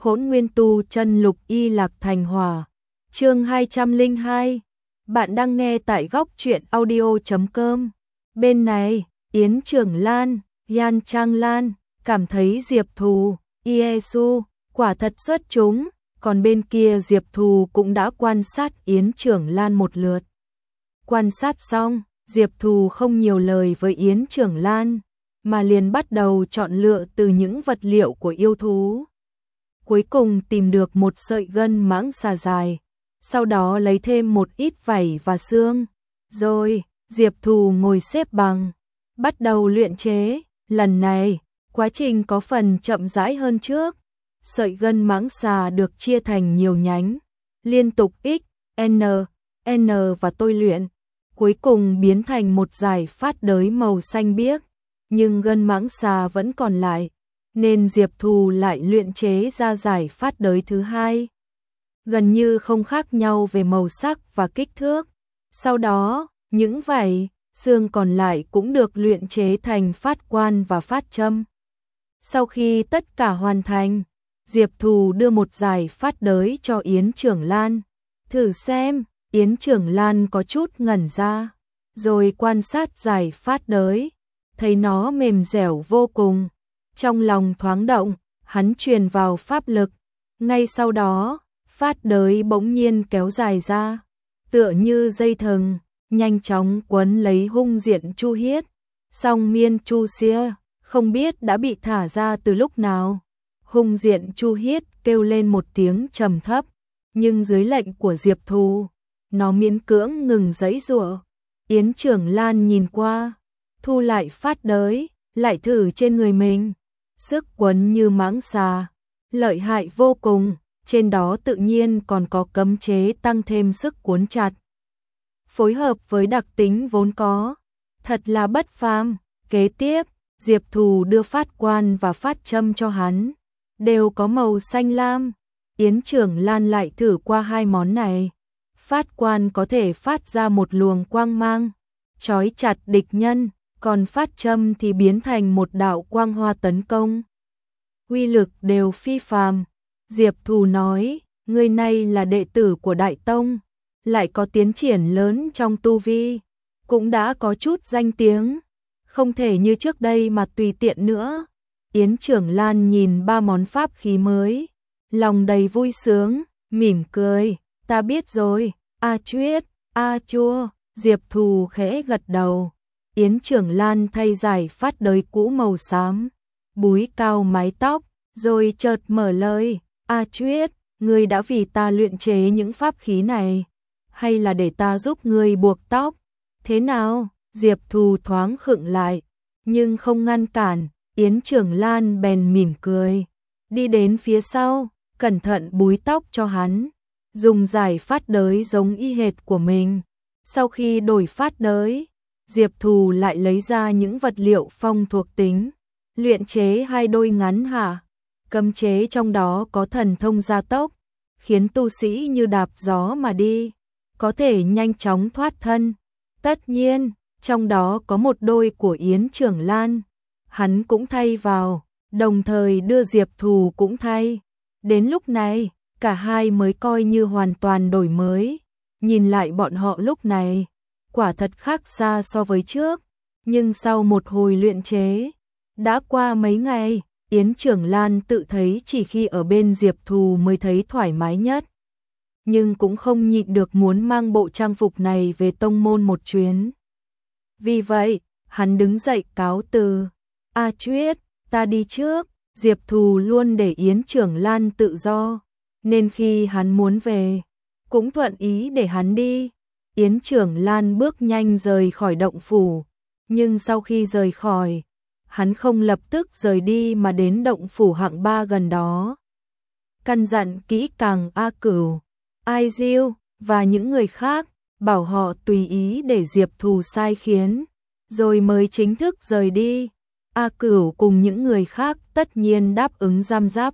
Hỗn Nguyên Tu Chân Lục Y Lạc Thành Hỏa. Chương 202. Bạn đang nghe tại góc truyện audio.com. Bên này, Yến Trưởng Lan, Yan Trang Lan cảm thấy Diệp Thù, Iesu quả thật xuất chúng, còn bên kia Diệp Thù cũng đã quan sát Yến Trưởng Lan một lượt. Quan sát xong, Diệp Thù không nhiều lời với Yến Trưởng Lan, mà liền bắt đầu chọn lựa từ những vật liệu của yêu thú. Cuối cùng tìm được một sợi gân mãng xà dài, sau đó lấy thêm một ít vảy và xương. Rồi, Diệp Thù ngồi xếp bằng, bắt đầu luyện chế. Lần này, quá trình có phần chậm rãi hơn trước. Sợi gân mãng xà được chia thành nhiều nhánh, liên tục X, N và tôi luyện, cuối cùng biến thành một dải phát đới màu xanh biếc, nhưng gân mãng xà vẫn còn lại, nên Diệp Thù lại luyện chế ra dải phát đới thứ hai. Gần như không khác nhau về màu sắc và kích thước. Sau đó, những vảy, xương còn lại cũng được luyện chế thành phát quan và phát châm. Sau khi tất cả hoàn thành, Diệp Thù đưa một dải phát đới cho Yến Trưởng Lan. Thử xem. Yến Trưởng Lan có chút ngẩn ra, rồi quan sát dải phát đới, thấy nó mềm dẻo vô cùng. Trong lòng thoáng động, hắn truyền vào pháp lực. Ngay sau đó, phát đới bỗng nhiên kéo dài ra, tựa như dây thừng, nhanh chóng quấn lấy Hung Diện Chu Hiết. Song Miên Chu Xia không biết đã bị thả ra từ lúc nào. Hung Diện Chu Hiết kêu lên một tiếng trầm thấp, nhưng dưới lệnh của Diệp Thù, nó miễn cưỡng ngừng giãy giụa. Yến Trưởng Lan nhìn qua, thu lại phát đới, lại thử trên người mình. Sức quấn như mãng xà, lợi hại vô cùng, trên đó tự nhiên còn có cấm chế tăng thêm sức cuốn chặt. Phối hợp với đặc tính vốn có, thật là bất phàm. Kế tiếp, Diệp Thù đưa phát quan và phát châm cho hắn, đều có màu xanh lam. Yến Trưởng Lan lại thử qua hai món này. Phát quan có thể phát ra một luồng quang mang, trói chặt địch nhân, còn phát châm thì biến thành một đạo quang hoa tấn công. Uy lực đều phi phàm. Diệp Thù nói, người này là đệ tử của Đại Tông, lại có tiến triển lớn trong tu vi, cũng đã có chút danh tiếng, không thể như trước đây mà tùy tiện nữa. Yến Trưởng Lan nhìn ba món pháp khí mới, lòng đầy vui sướng, mỉm cười. Ta biết rồi, a chuyết, a chua. Diệp Thù khẽ gật đầu. Yến Trưởng Lan thay giải phát đới cũ màu xám, búi cao mái tóc, rồi chợt mở lời. A chuyết, ngươi đã vì ta luyện chế những pháp khí này, hay là để ta giúp ngươi buộc tóc? Thế nào? Diệp Thù thoáng khựng lại, nhưng không ngăn cản. Yến Trưởng Lan bèn mỉm cười, đi đến phía sau, cẩn thận búi tóc cho hắn, dùng giải phát đới giống y hệt của mình. Sau khi đổi phát đới, Diệp Thù lại lấy ra những vật liệu phong thuộc tính, luyện chế hai đôi ngắn hạ. Cấm chế trong đó có thần thông gia tốc, khiến tu sĩ như đạp gió mà đi, có thể nhanh chóng thoát thân. Tất nhiên, trong đó có một đôi của Yến Trưởng Lan, hắn cũng thay vào, đồng thời đưa Diệp Thù cũng thay. Đến lúc này, cả hai mới coi như hoàn toàn đổi mới. Nhìn lại bọn họ lúc này, quả thật khác xa so với trước, nhưng sau một hồi luyện chế, đã qua mấy ngày, Yến Trưởng Lan tự thấy chỉ khi ở bên Diệp Thù mới thấy thoải mái nhất. Nhưng cũng không nhịn được muốn mang bộ trang phục này về tông môn một chuyến. Vì vậy, hắn đứng dậy cáo từ. A chuyết, ta đi trước. Diệp Thù luôn để Yến Trưởng Lan tự do, nên khi hắn muốn về, cũng thuận ý để hắn đi. Yến Trưởng Lan bước nhanh rời khỏi động phủ, nhưng sau khi rời khỏi, hắn không lập tức rời đi mà đến động phủ hạng 3 gần đó. Căn dặn kỹ càng A Cửu, Ai Diêu và những người khác, bảo họ tùy ý để Diệp Thù sai khiến, rồi mới chính thức rời đi. A Cửu cùng những người khác tất nhiên đáp ứng răm rắp,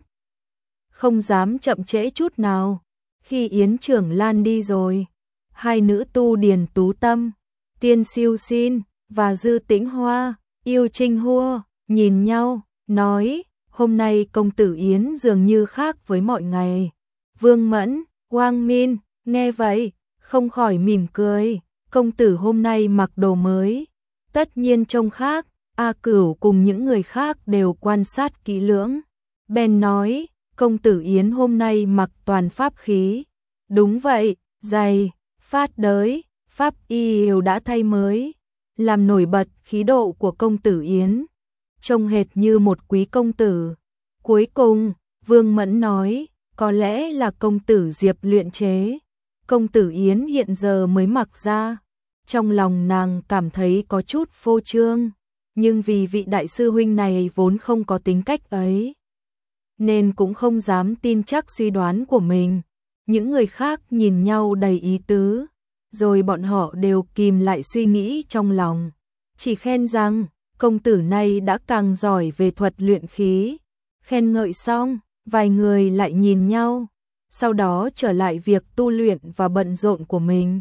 không dám chậm trễ chút nào. Khi Yến Trưởng Lan đi rồi, hai nữ tu Điền Tú Tâm, Tiên Siêu Xin và Dư Tĩnh Hoa, Yêu Trinh Hua nhìn nhau, nói, hôm nay công tử Yến dường như khác với mọi ngày. Vương Mẫn, Quang Min, nghe vậy, không khỏi mỉm cười, công tử hôm nay mặc đồ mới, tất nhiên trông khác. A Cửu cùng những người khác đều quan sát kỹ lưỡng. Bèn nói, công tử Yến hôm nay mặc toàn pháp khí. Đúng vậy, giày, phát đới, pháp y đều đã thay mới, làm nổi bật khí độ của công tử Yến. Trông hệt như một quý công tử. Cuối cùng, Vương Mẫn nói, có lẽ là công tử Diệp luyện chế. Công tử Yến hiện giờ mới mặc ra. Trong lòng nàng cảm thấy có chút phô trương, nhưng vì vị đại sư huynh này vốn không có tính cách ấy, nên cũng không dám tin chắc suy đoán của mình. Những người khác nhìn nhau đầy ý tứ, rồi bọn họ đều kìm lại suy nghĩ trong lòng, chỉ khen rằng công tử này đã càng giỏi về thuật luyện khí. Khen ngợi xong, vài người lại nhìn nhau, sau đó trở lại việc tu luyện và bận rộn của mình.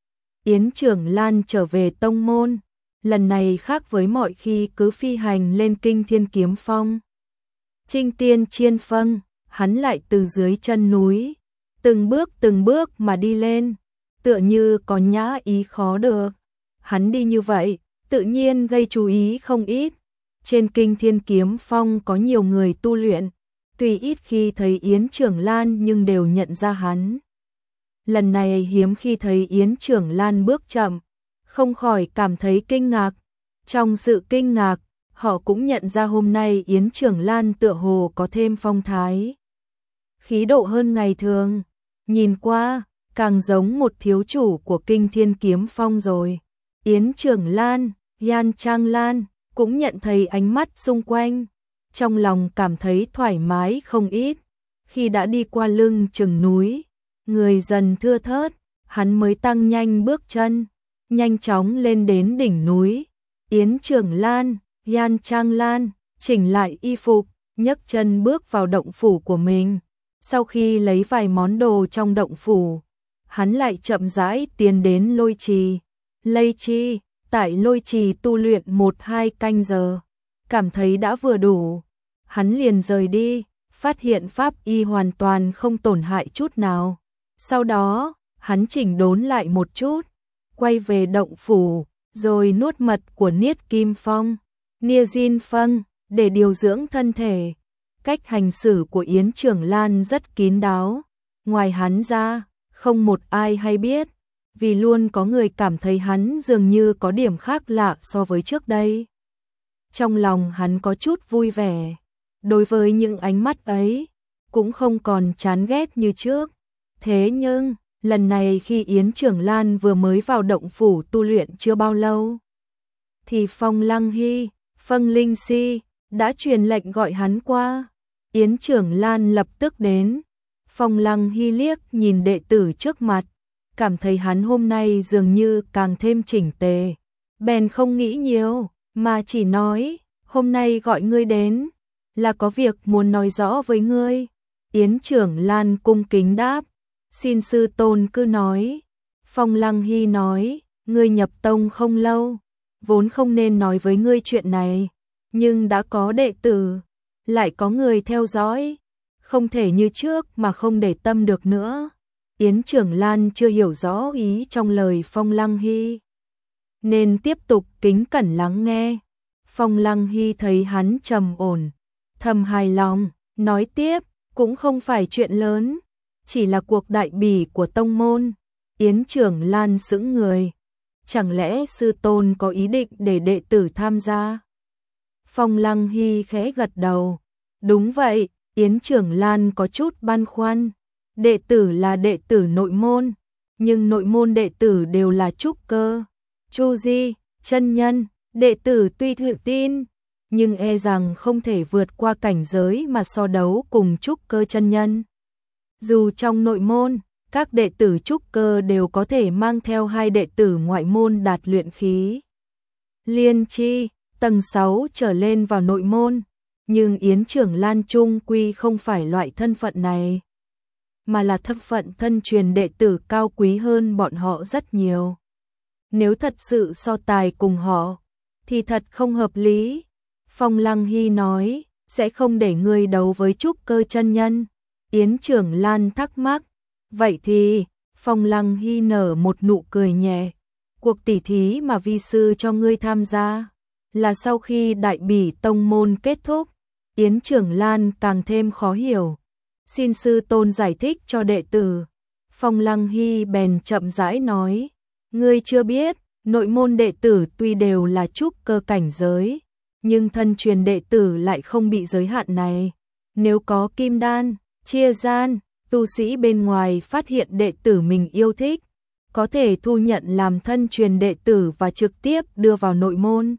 Yến Trưởng Lan trở về tông môn, lần này khác với mọi khi cứ phi hành lên Kinh Thiên Kiếm Phong. Trinh Tiên Chiên Phân, hắn lại từ dưới chân núi, từng bước mà đi lên, tựa như có nhã ý khó được. Hắn đi như vậy, tự nhiên gây chú ý không ít. Trên Kinh Thiên Kiếm Phong có nhiều người tu luyện, tuy ít khi thấy Yến Trưởng Lan nhưng đều nhận ra hắn. Lần này hiếm khi thấy Yến Trưởng Lan bước chậm, không khỏi cảm thấy kinh ngạc. Trong sự kinh ngạc, họ cũng nhận ra hôm nay Yến Trưởng Lan tựa hồ có thêm phong thái, khí độ hơn ngày thường. Nhìn qua, càng giống một thiếu chủ của Kinh Thiên Kiếm Phong rồi. Yến Trưởng Lan, Yan Trang Lan cũng nhận thấy ánh mắt xung quanh, trong lòng cảm thấy thoải mái không ít. Khi đã đi qua lưng chừng núi, người dần thưa thớt, hắn mới tăng nhanh bước chân, nhanh chóng lên đến đỉnh núi. Yến Trưởng Lan, Yan Trang Lan chỉnh lại y phục, nhấc chân bước vào động phủ của mình. Sau khi lấy vài món đồ trong động phủ, hắn lại chậm rãi tiến đến lôi trì. Lây chi, tại lôi trì tu luyện 1-2 canh giờ, cảm thấy đã vừa đủ. Hắn liền rời đi, phát hiện pháp y hoàn toàn không tổn hại chút nào. Sau đó, hắn chỉnh đốn lại một chút, quay về động phủ, rồi nuốt mật của Niết Kim Phong, Nia Jin Phân, để điều dưỡng thân thể. Cách hành xử của Yến Trưởng Lan rất kín đáo, ngoài hắn ra, không một ai hay biết, vì luôn có người cảm thấy hắn dường như có điểm khác lạ so với trước đây. Trong lòng hắn có chút vui vẻ, đối với những ánh mắt ấy, cũng không còn chán ghét như trước. Thế nhưng, lần này khi Yến Trưởng Lan vừa mới vào động phủ tu luyện chưa bao lâu, thì Phong Lăng Hy, Phân Linh Si đã truyền lệnh gọi hắn qua. Yến Trưởng Lan lập tức đến. Phong Lăng Hy liếc nhìn đệ tử trước mặt, cảm thấy hắn hôm nay dường như càng thêm chỉnh tề. Bèn không nghĩ nhiều, mà chỉ nói, hôm nay gọi ngươi đến, là có việc muốn nói rõ với ngươi. Yến Trưởng Lan cung kính đáp, xin sư tôn cứ nói. Phong Lăng Hy nói, ngươi nhập tông không lâu, vốn không nên nói với ngươi chuyện này, nhưng đã có đệ tử, lại có người theo dõi, không thể như trước mà không để tâm được nữa. Yến Trưởng Lan chưa hiểu rõ ý trong lời Phong Lăng Hy, nên tiếp tục kính cẩn lắng nghe. Phong Lăng Hy thấy hắn trầm ổn, thầm hài lòng, nói tiếp, cũng không phải chuyện lớn, chỉ là cuộc đại bỉ của tông môn. Yến Trưởng Lan sững người, chẳng lẽ sư tôn có ý định để đệ tử tham gia? Phong Lăng Hy khẽ gật đầu, đúng vậy. Yến Trưởng Lan có chút băn khoăn, đệ tử là đệ tử nội môn, nhưng nội môn đệ tử đều là trúc cơ, Chu Di, chân nhân, đệ tử tuy tự tin, nhưng e rằng không thể vượt qua cảnh giới mà so đấu cùng trúc cơ chân nhân. Dù trong nội môn, các đệ tử trúc cơ đều có thể mang theo 2 đệ tử ngoại môn đạt luyện khí liên chi, tầng 6 trở lên vào nội môn. Nhưng Yến Trưởng Lan chung quy không phải loại thân phận này, mà là thân phận thân truyền đệ tử cao quý hơn bọn họ rất nhiều. Nếu thật sự so tài cùng họ, thì thật không hợp lý. Phong Lăng Hy nói, sẽ không để ngươi đấu với trúc cơ chân nhân. Yến Trưởng Lan thắc mắc, vậy thì, Phong Lăng Hy nở một nụ cười nhẹ, cuộc tỉ thí mà vi sư cho ngươi tham gia, là sau khi Đại Bỉ tông môn kết thúc. Yến Trưởng Lan càng thêm khó hiểu, xin sư tôn giải thích cho đệ tử. Phong Lăng Hy bèn chậm rãi nói, ngươi chưa biết, nội môn đệ tử tuy đều là trúc cơ cảnh giới, nhưng thân truyền đệ tử lại không bị giới hạn này. Nếu có kim đan, chia gian, tu sĩ bên ngoài phát hiện đệ tử mình yêu thích, có thể thu nhận làm thân truyền đệ tử và trực tiếp đưa vào nội môn.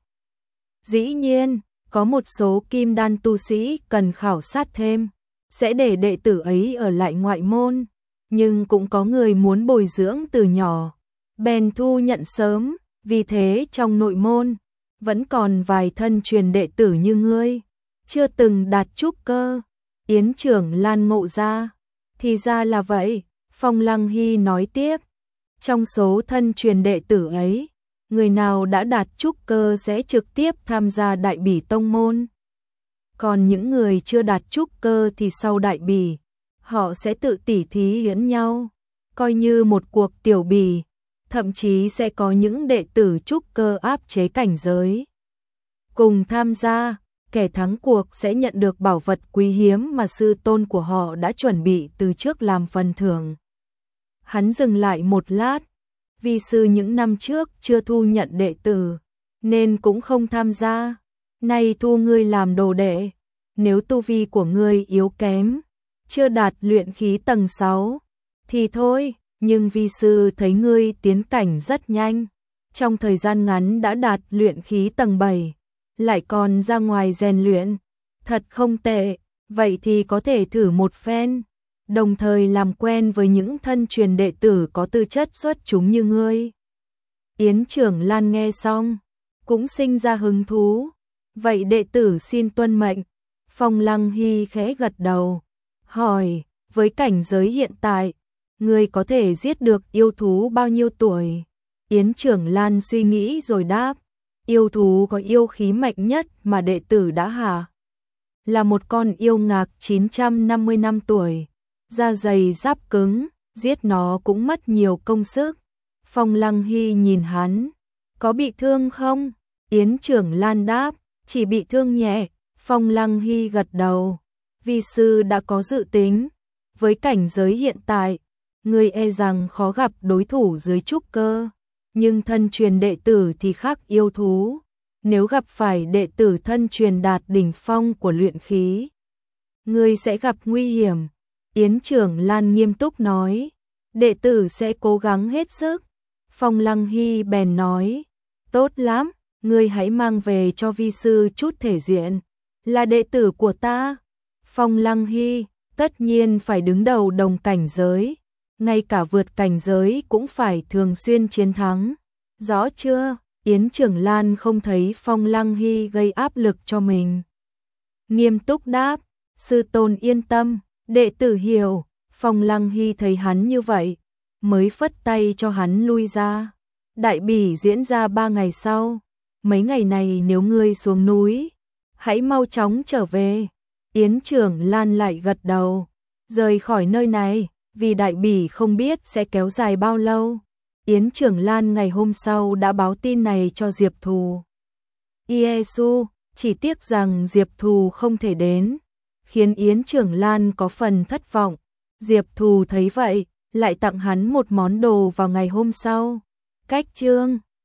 Dĩ nhiên, có một số kim đan tu sĩ cần khảo sát thêm, sẽ để đệ tử ấy ở lại ngoại môn, nhưng cũng có người muốn bồi dưỡng từ nhỏ, bèn thu nhận sớm, vì thế trong nội môn vẫn còn vài thân truyền đệ tử như ngươi, chưa từng đạt trúc cơ. Yến Trưởng Lan ngộ ra, thì ra là vậy. Phong Lăng Hy nói tiếp, trong số thân truyền đệ tử ấy, người nào đã đạt trúc cơ sẽ trực tiếp tham gia Đại Bỉ tông môn. Còn những người chưa đạt trúc cơ thì sau Đại Bỉ, họ sẽ tự tỉ thí hiến nhau, coi như một cuộc tiểu bỉ, thậm chí sẽ có những đệ tử trúc cơ áp chế cảnh giới cùng tham gia, kẻ thắng cuộc sẽ nhận được bảo vật quý hiếm mà sư tôn của họ đã chuẩn bị từ trước làm phần thưởng. Hắn dừng lại một lát, vi sư những năm trước chưa thu nhận đệ tử, nên cũng không tham gia, nay thu ngươi làm đồ đệ, nếu tu vi của ngươi yếu kém, chưa đạt luyện khí tầng 6, thì thôi, nhưng vi sư thấy ngươi tiến cảnh rất nhanh, trong thời gian ngắn đã đạt luyện khí tầng 7, lại còn ra ngoài rèn luyện, thật không tệ, vậy thì có thể thử một phen, đồng thời làm quen với những thân truyền đệ tử có tư chất xuất chúng như ngươi. Yến Trưởng Lan nghe xong, cũng sinh ra hứng thú, vậy đệ tử xin tuân mệnh. Phong Lăng Hy khẽ gật đầu, hỏi, với cảnh giới hiện tại, ngươi có thể giết được yêu thú bao nhiêu tuổi? Yến Trưởng Lan suy nghĩ rồi đáp, yêu thú có yêu khí mạnh nhất mà đệ tử đã hạ, là một con yêu ngạc 950 năm tuổi, da dày giáp cứng, giết nó cũng mất nhiều công sức. Phong Lăng Hy nhìn hắn, có bị thương không? Yến Trưởng Lan đáp, chỉ bị thương nhẹ. Phong Lăng Hy gật đầu, vi sư đã có dự tính, với cảnh giới hiện tại, người e rằng khó gặp đối thủ dưới trúc cơ, nhưng thân truyền đệ tử thì khác yêu thú, nếu gặp phải đệ tử thân truyền đạt đỉnh phong của luyện khí, người sẽ gặp nguy hiểm. Yến Trưởng Lan nghiêm túc nói, đệ tử sẽ cố gắng hết sức. Phong Lăng Hy bèn nói, tốt lắm, ngươi hãy mang về cho vi sư chút thể diện, là đệ tử của ta. Phong Lăng Hy tất nhiên phải đứng đầu đồng cảnh giới, ngay cả vượt cảnh giới cũng phải thường xuyên chiến thắng, rõ chưa? Yến Trưởng Lan không thấy Phong Lăng Hy gây áp lực cho mình, nghiêm túc đáp, sư tôn yên tâm, đệ tử hiểu. Phong Lăng Hy thấy hắn như vậy, mới phất tay cho hắn lui ra. Đại bỉ diễn ra 3 ngày sau, mấy ngày này nếu ngươi xuống núi, hãy mau chóng trở về. Yến Trưởng Lan lại gật đầu, rời khỏi nơi này, vì đại bỉ không biết sẽ kéo dài bao lâu. Yến Trưởng Lan ngày hôm sau đã báo tin này cho Diệp Thù. Iesu, chỉ tiếc rằng Diệp Thù không thể đến, khiến Yến Trưởng Lan có phần thất vọng. Diệp Thù thấy vậy, lại tặng hắn một món đồ vào ngày hôm sau. Cách chương